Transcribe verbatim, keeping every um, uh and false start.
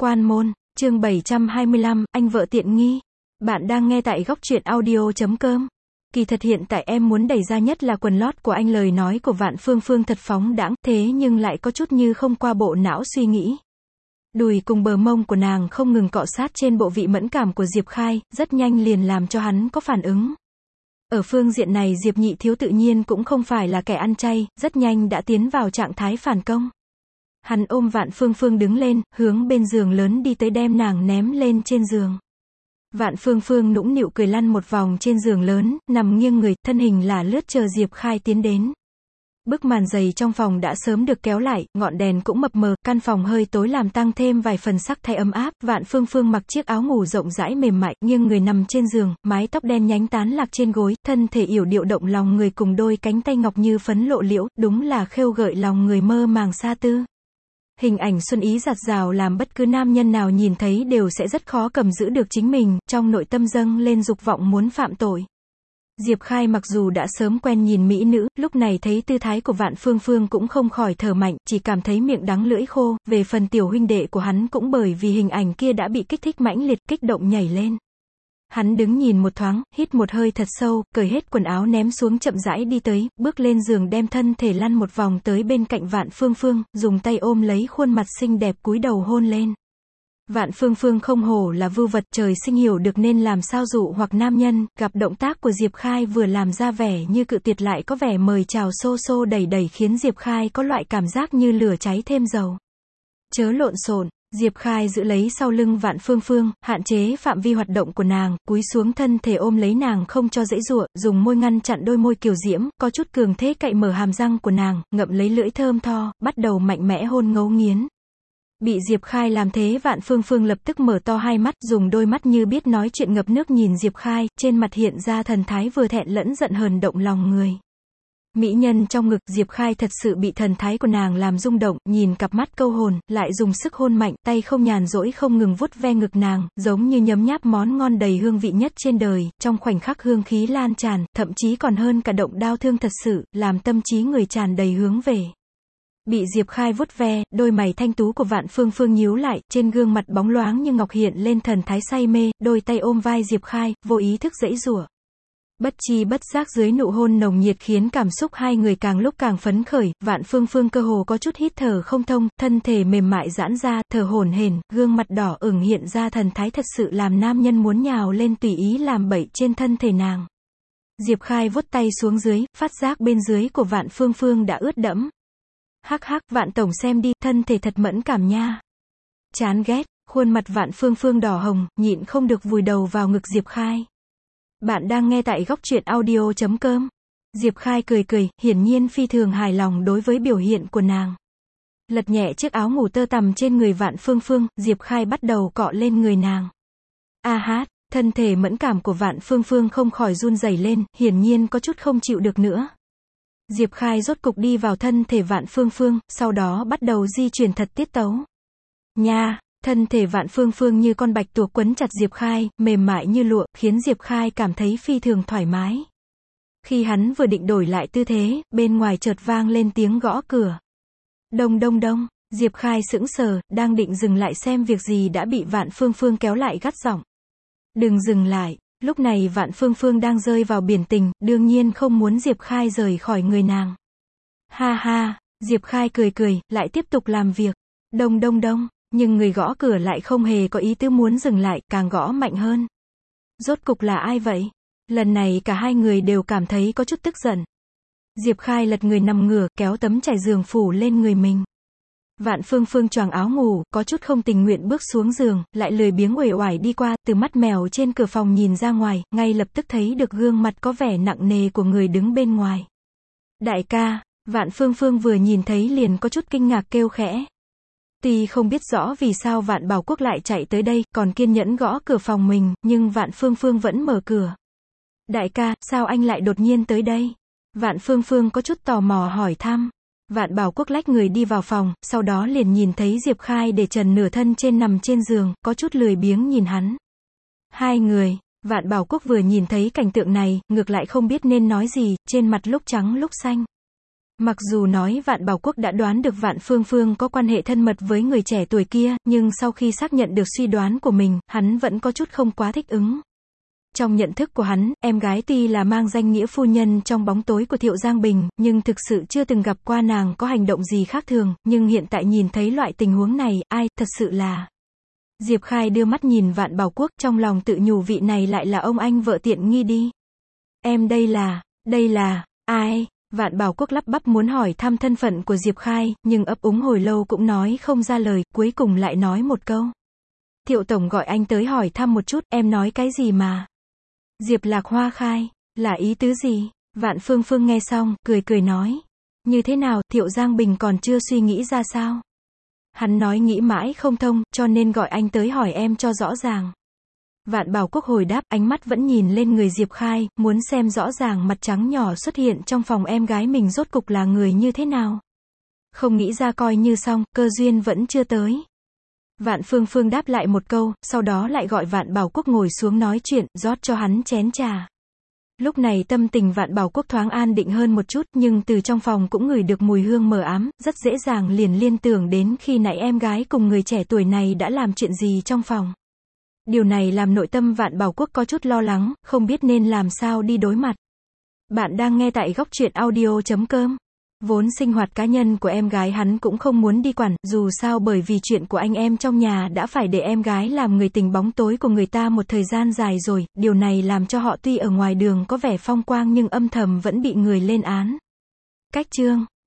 Quan môn, chương bảy trăm hai mươi lăm, anh vợ tiện nghi. Bạn đang nghe tại góc truyện audio chấm com. Kỳ thật hiện tại em muốn đẩy ra nhất là quần lót của anh. Lời nói của Vạn Phương Phương thật phóng đãng, thế nhưng lại có chút như không qua bộ não suy nghĩ. Đùi cùng bờ mông của nàng không ngừng cọ sát trên bộ vị mẫn cảm của Diệp Khai, rất nhanh liền làm cho hắn có phản ứng. Ở phương diện này Diệp Nhị Thiếu tự nhiên cũng không phải là kẻ ăn chay, rất nhanh đã tiến vào trạng thái phản công. Hắn ôm Vạn Phương Phương đứng lên, hướng bên giường lớn đi tới đem nàng ném lên trên giường. Vạn Phương Phương nũng nịu cười lăn một vòng trên giường lớn, nằm nghiêng người, thân hình là lướt chờ Diệp Khai tiến đến. Bức màn dày trong phòng đã sớm được kéo lại, ngọn đèn cũng mập mờ, căn phòng hơi tối làm tăng thêm vài phần sắc thái ấm áp. Vạn Phương Phương mặc chiếc áo ngủ rộng rãi mềm mại, nghiêng người nằm trên giường, mái tóc đen nhánh tán lạc trên gối, thân thể yểu điệu động lòng người cùng đôi cánh tay ngọc như phấn lộ liễu, đúng là khêu gợi lòng người mơ màng xa tư. Hình ảnh xuân ý dạt dào làm bất cứ nam nhân nào nhìn thấy đều sẽ rất khó cầm giữ được chính mình, trong nội tâm dâng lên dục vọng muốn phạm tội. Diệp Khai mặc dù đã sớm quen nhìn mỹ nữ, lúc này thấy tư thái của Vạn Phương Phương cũng không khỏi thở mạnh, chỉ cảm thấy miệng đắng lưỡi khô. Về phần tiểu huynh đệ của hắn cũng bởi vì hình ảnh kia đã bị kích thích mãnh liệt, kích động nhảy lên. Hắn đứng nhìn một thoáng, hít một hơi thật sâu, cởi hết quần áo ném xuống chậm rãi đi tới, bước lên giường đem thân thể lăn một vòng tới bên cạnh Vạn Phương Phương, dùng tay ôm lấy khuôn mặt xinh đẹp cúi đầu hôn lên. Vạn Phương Phương không hổ là vưu vật, trời sinh hiểu được nên làm sao dụ hoặc nam nhân, gặp động tác của Diệp Khai vừa làm ra vẻ như cự tuyệt lại có vẻ mời chào xô xô đẩy đẩy khiến Diệp Khai có loại cảm giác như lửa cháy thêm dầu. Chớ lộn xộn. Diệp Khai giữ lấy sau lưng Vạn Phương Phương, hạn chế phạm vi hoạt động của nàng, cúi xuống thân thể ôm lấy nàng không cho giãy giụa, dùng môi ngăn chặn đôi môi kiều diễm, có chút cường thế cậy mở hàm răng của nàng, ngậm lấy lưỡi thơm tho, bắt đầu mạnh mẽ hôn ngấu nghiến. Bị Diệp Khai làm thế Vạn Phương Phương lập tức mở to hai mắt, dùng đôi mắt như biết nói chuyện ngập nước nhìn Diệp Khai, trên mặt hiện ra thần thái vừa thẹn lẫn giận hờn động lòng người. Mỹ nhân trong ngực, Diệp Khai thật sự bị thần thái của nàng làm rung động, nhìn cặp mắt câu hồn, lại dùng sức hôn mạnh, tay không nhàn rỗi không ngừng vuốt ve ngực nàng, giống như nhấm nháp món ngon đầy hương vị nhất trên đời, trong khoảnh khắc hương khí lan tràn, thậm chí còn hơn cả động đao thương thật sự, làm tâm trí người tràn đầy hướng về. Bị Diệp Khai vuốt ve, đôi mày thanh tú của Vạn Phương Phương nhíu lại, trên gương mặt bóng loáng như ngọc hiện lên thần thái say mê, đôi tay ôm vai Diệp Khai, vô ý thức giãy giụa. Bất chi bất giác dưới nụ hôn nồng nhiệt khiến cảm xúc hai người càng lúc càng phấn khởi, Vạn Phương Phương cơ hồ có chút hít thở không thông, thân thể mềm mại giãn ra, thở hổn hển, gương mặt đỏ ửng hiện ra thần thái thật sự làm nam nhân muốn nhào lên tùy ý làm bậy trên thân thể nàng. Diệp Khai vuốt tay xuống dưới, phát giác bên dưới của Vạn Phương Phương đã ướt đẫm. Hắc hắc, Vạn tổng xem đi, thân thể thật mẫn cảm nha. Chán ghét, khuôn mặt Vạn Phương Phương đỏ hồng, nhịn không được vùi đầu vào ngực Diệp Khai. Bạn đang nghe tại góc truyện audio chấm com. Diệp Khai cười cười, hiển nhiên phi thường hài lòng đối với biểu hiện của nàng. Lật nhẹ chiếc áo ngủ tơ tằm trên người Vạn Phương Phương, Diệp Khai bắt đầu cọ lên người nàng. A hát, thân thể mẫn cảm của Vạn Phương Phương không khỏi run rẩy lên, hiển nhiên có chút không chịu được nữa. Diệp Khai rốt cục đi vào thân thể Vạn Phương Phương, sau đó bắt đầu di chuyển thật tiết tấu. Nha! Thân thể Vạn Phương Phương như con bạch tuộc quấn chặt Diệp Khai, mềm mại như lụa, khiến Diệp Khai cảm thấy phi thường thoải mái. Khi hắn vừa định đổi lại tư thế, bên ngoài chợt vang lên tiếng gõ cửa. Đông đông đông, Diệp Khai sững sờ, đang định dừng lại xem việc gì đã bị Vạn Phương Phương kéo lại gắt giọng. Đừng dừng lại, lúc này Vạn Phương Phương đang rơi vào biển tình, đương nhiên không muốn Diệp Khai rời khỏi người nàng. Ha ha, Diệp Khai cười cười, lại tiếp tục làm việc. Đông đông đông. Nhưng người gõ cửa lại không hề có ý tứ muốn dừng lại, càng gõ mạnh hơn. Rốt cục là ai vậy? Lần này cả hai người đều cảm thấy có chút tức giận. Diệp Khai lật người nằm ngửa, kéo tấm trải giường phủ lên người mình. Vạn Phương Phương choàng áo ngủ, có chút không tình nguyện bước xuống giường, lại lười biếng uể oải đi qua, từ mắt mèo trên cửa phòng nhìn ra ngoài, ngay lập tức thấy được gương mặt có vẻ nặng nề của người đứng bên ngoài. Đại ca, Vạn Phương Phương vừa nhìn thấy liền có chút kinh ngạc kêu khẽ. Tuy không biết rõ vì sao Vạn Bảo Quốc lại chạy tới đây, còn kiên nhẫn gõ cửa phòng mình, nhưng Vạn Phương Phương vẫn mở cửa. Đại ca, sao anh lại đột nhiên tới đây? Vạn Phương Phương có chút tò mò hỏi thăm. Vạn Bảo Quốc lách người đi vào phòng, sau đó liền nhìn thấy Diệp Khai để trần nửa thân trên nằm trên giường, có chút lười biếng nhìn hắn. Hai người, Vạn Bảo Quốc vừa nhìn thấy cảnh tượng này, ngược lại không biết nên nói gì, trên mặt lúc trắng lúc xanh. Mặc dù nói Vạn Bảo Quốc đã đoán được Vạn Phương Phương có quan hệ thân mật với người trẻ tuổi kia, nhưng sau khi xác nhận được suy đoán của mình, hắn vẫn có chút không quá thích ứng. Trong nhận thức của hắn, em gái tuy là mang danh nghĩa phu nhân trong bóng tối của Thiệu Giang Bình, nhưng thực sự chưa từng gặp qua nàng có hành động gì khác thường, nhưng hiện tại nhìn thấy loại tình huống này, ai, thật sự là... Diệp Khai đưa mắt nhìn Vạn Bảo Quốc, trong lòng tự nhủ vị này lại là ông anh vợ tiện nghi đi. Em đây là, đây là, ai? Vạn Bảo Quốc lắp bắp muốn hỏi thăm thân phận của Diệp Khai, nhưng ấp úng hồi lâu cũng nói không ra lời, cuối cùng lại nói một câu. Thiệu Tổng gọi anh tới hỏi thăm một chút, em nói cái gì mà? Diệp Lạc Hoa khai, là ý tứ gì? Vạn Phương Phương nghe xong, cười cười nói. Như thế nào, Thiệu Giang Bình còn chưa suy nghĩ ra sao? Hắn nói nghĩ mãi không thông, cho nên gọi anh tới hỏi em cho rõ ràng. Vạn Bảo Quốc hồi đáp, ánh mắt vẫn nhìn lên người Diệp Khai, muốn xem rõ ràng mặt trắng nhỏ xuất hiện trong phòng em gái mình rốt cục là người như thế nào. Không nghĩ ra coi như xong, cơ duyên vẫn chưa tới. Vạn Phương Phương đáp lại một câu, sau đó lại gọi Vạn Bảo Quốc ngồi xuống nói chuyện, rót cho hắn chén trà. Lúc này tâm tình Vạn Bảo Quốc thoáng an định hơn một chút, nhưng từ trong phòng cũng ngửi được mùi hương mờ ám, rất dễ dàng liền liên tưởng đến khi nãy em gái cùng người trẻ tuổi này đã làm chuyện gì trong phòng. Điều này làm nội tâm Vạn Bảo Quốc có chút lo lắng, không biết nên làm sao đi đối mặt. Bạn đang nghe tại góc truyện audio chấm com. Vốn sinh hoạt cá nhân của em gái hắn cũng không muốn đi quản, dù sao bởi vì chuyện của anh em trong nhà đã phải để em gái làm người tình bóng tối của người ta một thời gian dài rồi, điều này làm cho họ tuy ở ngoài đường có vẻ phong quang nhưng âm thầm vẫn bị người lên án. Cách chương